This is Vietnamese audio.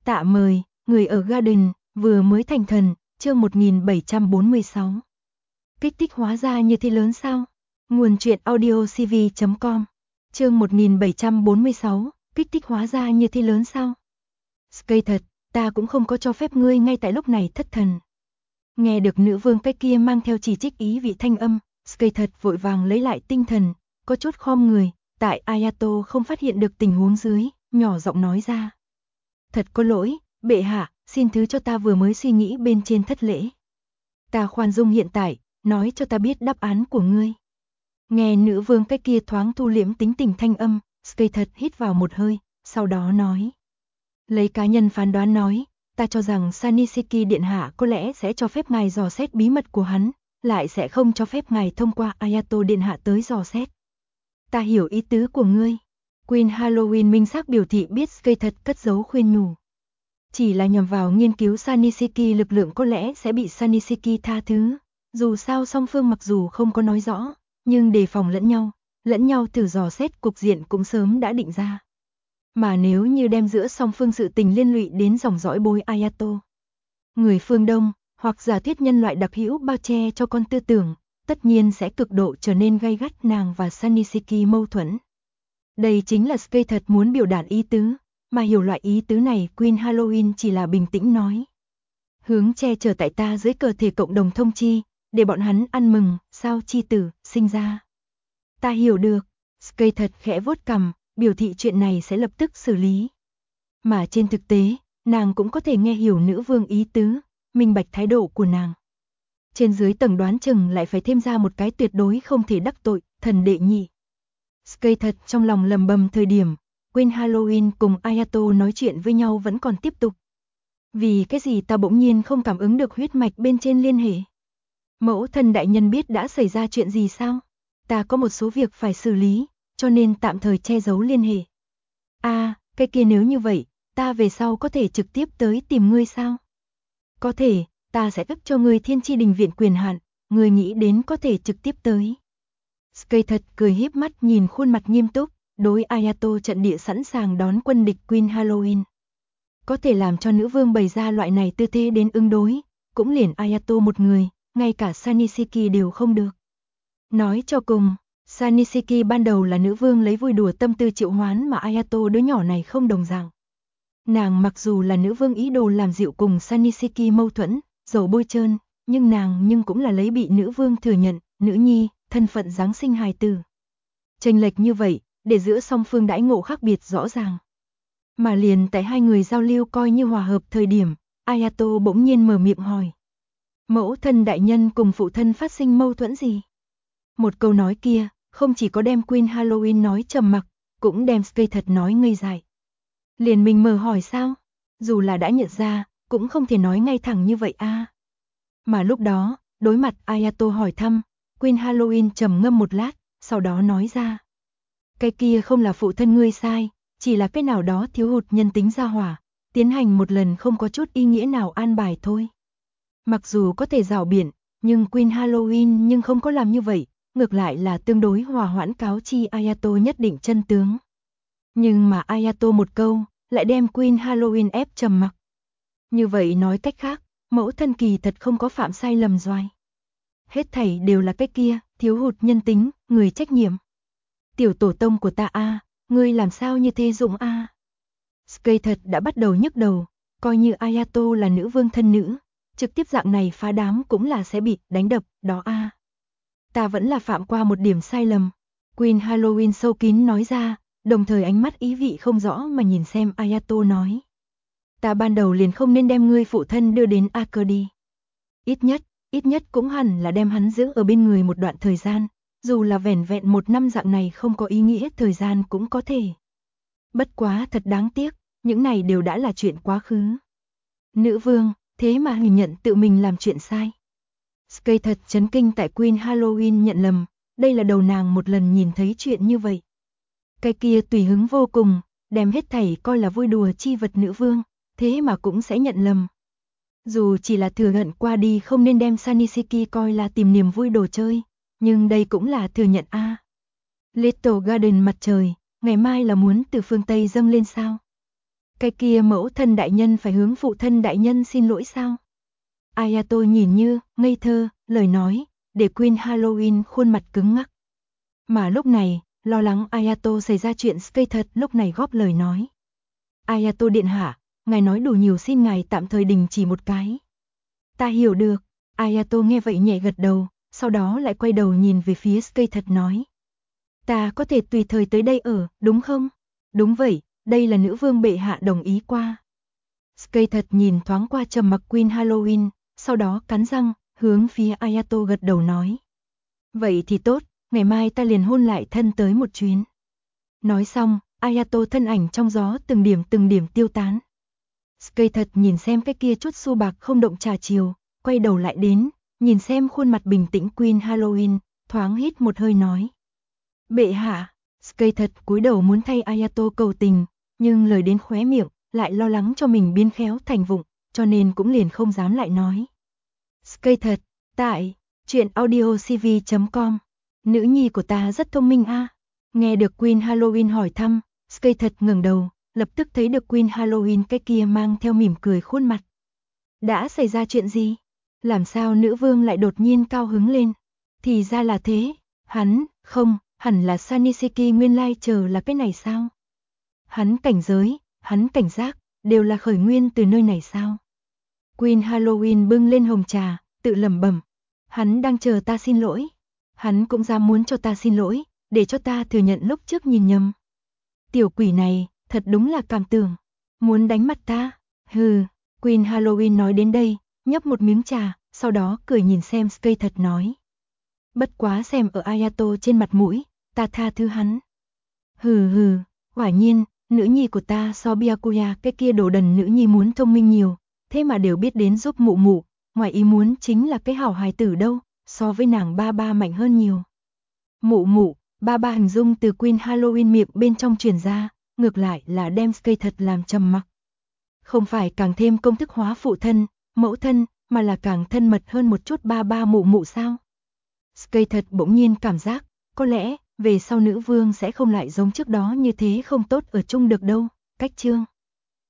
Tạ mời, người ở Garden, vừa mới thành thần, chương 1746. Kích thích hóa ra như thế lớn sao? Nguồn truyện audio cv.com. Chương 1746, kích thích hóa ra như thế lớn sao? Skay thật, ta cũng không có cho phép ngươi ngay tại lúc này thất thần. Nghe được nữ vương cái kia mang theo chỉ trích ý vị thanh âm, Skay thật vội vàng lấy lại tinh thần, có chút khom người, tại Ayato không phát hiện được tình huống dưới, nhỏ giọng nói ra. Thật có lỗi, bệ hạ, xin thứ cho ta vừa mới suy nghĩ bên trên thất lễ. Ta khoan dung hiện tại, nói cho ta biết đáp án của ngươi. Nghe nữ vương cái kia thoáng thu liễm tính tình thanh âm, Skay thật hít vào một hơi, sau đó nói. Lấy cá nhân phán đoán nói, ta cho rằng Saniseki điện hạ có lẽ sẽ cho phép ngài dò xét bí mật của hắn, lại sẽ không cho phép ngài thông qua Ayato điện hạ tới dò xét. Ta hiểu ý tứ của ngươi. Queen Halloween minh xác biểu thị biết Skay thật cất giấu khuyên nhủ. Chỉ là nhằm vào nghiên cứu Saniseki lực lượng có lẽ sẽ bị Saniseki tha thứ. Dù sao song phương mặc dù không có nói rõ, nhưng đề phòng lẫn nhau thử dò xét cục diện cũng sớm đã định ra. Mà nếu như đem giữa song phương sự tình liên lụy đến dòng dõi bối Ayato, người phương Đông, hoặc giả thuyết nhân loại đặc hữu bao che cho con tư tưởng, tất nhiên sẽ cực độ trở nên gay gắt nàng và Saniseki mâu thuẫn. Đây chính là Skay thật muốn biểu đạt ý tứ, mà hiểu loại ý tứ này Queen Halloween chỉ là bình tĩnh nói. Hướng che chở tại ta dưới cơ thể cộng đồng thông chi, để bọn hắn ăn mừng, sao chi tử, sinh ra. Ta hiểu được, Skay thật khẽ vuốt cằm, biểu thị chuyện này sẽ lập tức xử lý. Mà trên thực tế, nàng cũng có thể nghe hiểu nữ vương ý tứ, minh bạch thái độ của nàng. Trên dưới tầng đoán chừng lại phải thêm ra một cái tuyệt đối không thể đắc tội, thần đệ nhị. Skay thật trong lòng lầm bầm thời điểm, Queen Halloween cùng Ayato nói chuyện với nhau vẫn còn tiếp tục. Vì cái gì ta bỗng nhiên không cảm ứng được huyết mạch bên trên liên hệ? Mẫu thân đại nhân biết đã xảy ra chuyện gì sao? Ta có một số việc phải xử lý, cho nên tạm thời che giấu liên hệ. Cái kia nếu như vậy, ta về sau có thể trực tiếp tới tìm ngươi sao? Có thể, ta sẽ cấp cho ngươi Thiên Chi Đình viện quyền hạn, ngươi nghĩ đến có thể trực tiếp tới. Skay thật cười híp mắt nhìn khuôn mặt nghiêm túc, đối Ayato trận địa sẵn sàng đón quân địch Queen Halloween. Có thể làm cho nữ vương bày ra loại này tư thế đến ứng đối, cũng liền Ayato một người, ngay cả Saniseki đều không được. Nói cho cùng, Saniseki ban đầu là nữ vương lấy vui đùa tâm tư triệu hoán mà Ayato đứa nhỏ này không đồng dạng. Nàng mặc dù là nữ vương ý đồ làm dịu cùng Saniseki mâu thuẫn, dầu bôi trơn, nhưng nàng cũng là lấy bị nữ vương thừa nhận, nữ nhi, thân phận giáng sinh hài tử. Chênh lệch như vậy, để giữa song phương đãi ngộ khác biệt rõ ràng. Mà liền tại hai người giao lưu coi như hòa hợp thời điểm, Ayato bỗng nhiên mở miệng hỏi. Mẫu thân đại nhân cùng phụ thân phát sinh mâu thuẫn gì? Một câu nói kia, không chỉ có đem Queen Halloween nói trầm mặc, cũng đem Skay thật nói ngây dại. Liền mình mở hỏi sao? Dù là đã nhận ra, cũng không thể nói ngay thẳng như vậy a. Mà lúc đó, đối mặt Ayato hỏi thăm, Queen Halloween trầm ngâm một lát, sau đó nói ra. Cái kia không là phụ thân ngươi sai, chỉ là cái nào đó thiếu hụt nhân tính gia hỏa, tiến hành một lần không có chút ý nghĩa nào an bài thôi. Mặc dù có thể rảo biện, nhưng Queen Halloween nhưng không có làm như vậy, ngược lại là tương đối hòa hoãn cáo chi Ayato nhất định chân tướng. Nhưng mà Ayato một câu, lại đem Queen Halloween ép trầm mặc. Như vậy nói cách khác, mẫu thân kỳ thật không có phạm sai lầm doài. Hết thảy đều là cái kia, thiếu hụt nhân tính, người trách nhiệm. Tiểu tổ tông của ta ngươi làm sao như thế Dũng Skay thật đã bắt đầu nhức đầu, coi như Ayato là nữ vương thân nữ, trực tiếp dạng này phá đám cũng là sẽ bị đánh đập, đó Ta vẫn là phạm qua một điểm sai lầm. Queen Halloween sâu kín nói ra, đồng thời ánh mắt ý vị không rõ mà nhìn xem Ayato nói. Ta ban đầu liền không nên đem ngươi phụ thân đưa đến Akudi. Ít nhất cũng hẳn là đem hắn giữ ở bên người một đoạn thời gian, dù là vẻn vẹn một năm dạng này không có ý nghĩa thời gian cũng có thể. Bất quá thật đáng tiếc, những này đều đã là chuyện quá khứ. Nữ vương, thế mà nhìn nhận tự mình làm chuyện sai. Skay thật chấn kinh tại Queen Halloween nhận lầm, đây là đầu nàng một lần nhìn thấy chuyện như vậy. Cái kia tùy hứng vô cùng, đem hết thảy coi là vui đùa chi vật nữ vương, thế mà cũng sẽ nhận lầm. Dù chỉ là thừa nhận qua đi không nên đem Saniseki coi là tìm niềm vui đồ chơi, nhưng đây cũng là thừa nhận Little Garden mặt trời, ngày mai là muốn từ phương Tây dâng lên sao? Cái kia mẫu thân đại nhân phải hướng phụ thân đại nhân xin lỗi sao? Ayato nhìn như ngây thơ, lời nói, để Queen Halloween khuôn mặt cứng ngắc. Mà lúc này, lo lắng Ayato xảy ra chuyện Skate thật lúc này góp lời nói. Ayato điện hạ, ngài nói đủ nhiều, xin ngài tạm thời đình chỉ một cái. Ta hiểu được. Ayato nghe vậy nhẹ gật đầu, sau đó lại quay đầu nhìn về phía Skate thật nói. Ta có thể tùy thời tới đây ở, đúng không? Đúng vậy, đây là nữ vương bệ hạ đồng ý qua. Skate thật nhìn thoáng qua trầm mặc Queen Halloween, sau đó cắn răng, hướng phía Ayato gật đầu nói. Vậy thì tốt, ngày mai ta liền hôn lại thân tới một chuyến. Nói xong, Ayato thân ảnh trong gió từng điểm tiêu tán. Skate thật nhìn xem cái kia chút xu bạc không động trà chiều, quay đầu lại đến, nhìn xem khuôn mặt bình tĩnh Queen Halloween, thoáng hít một hơi nói. Bệ hạ, Skate thật cúi đầu muốn thay Ayato cầu tình, nhưng lời đến khóe miệng, lại lo lắng cho mình biến khéo thành vụng, cho nên cũng liền không dám lại nói. Skate thật, tại, truyện audiocv.com, nữ nhi của ta rất thông minh a. Nghe được Queen Halloween hỏi thăm, Skate thật ngẩng đầu, lập tức thấy được Queen Halloween cái kia mang theo mỉm cười khuôn mặt. Đã xảy ra chuyện gì? Làm sao nữ vương lại đột nhiên cao hứng lên? Thì ra là thế, không, hẳn là Saniseki nguyên lai chờ là cái này sao? Hắn cảnh giới, hắn cảnh giác, đều là khởi nguyên từ nơi này sao? Queen Halloween bưng lên hồng trà, tự lẩm bẩm, hắn đang chờ ta xin lỗi. Hắn cũng dám muốn cho ta xin lỗi, để cho ta thừa nhận lúc trước nhìn nhầm. Tiểu quỷ này, thật đúng là cảm tưởng, muốn đánh mặt ta. Hừ, Queen Halloween nói đến đây, nhấp một miếng trà, sau đó cười nhìn xem Skate thật nói. Bất quá xem ở Ayato trên mặt mũi, ta tha thứ hắn. Hừ, quả nhiên, nữ nhi của ta so Byakuya cái kia đồ đần nữ nhi muốn thông minh nhiều, thế mà đều biết đến giúp mụ mụ, ngoài ý muốn chính là cái hảo hài tử đâu, so với nàng ba ba mạnh hơn nhiều. Mụ, ba ba hình dung từ Queen Halloween miệng bên trong truyền ra, ngược lại là đem Skate thật làm trầm mặc. Không phải càng thêm công thức hóa phụ thân, mẫu thân, mà là càng thân mật hơn một chút ba ba mụ sao? Skate thật bỗng nhiên cảm giác, có lẽ, về sau nữ vương sẽ không lại giống trước đó như thế không tốt ở chung được đâu. Cách chương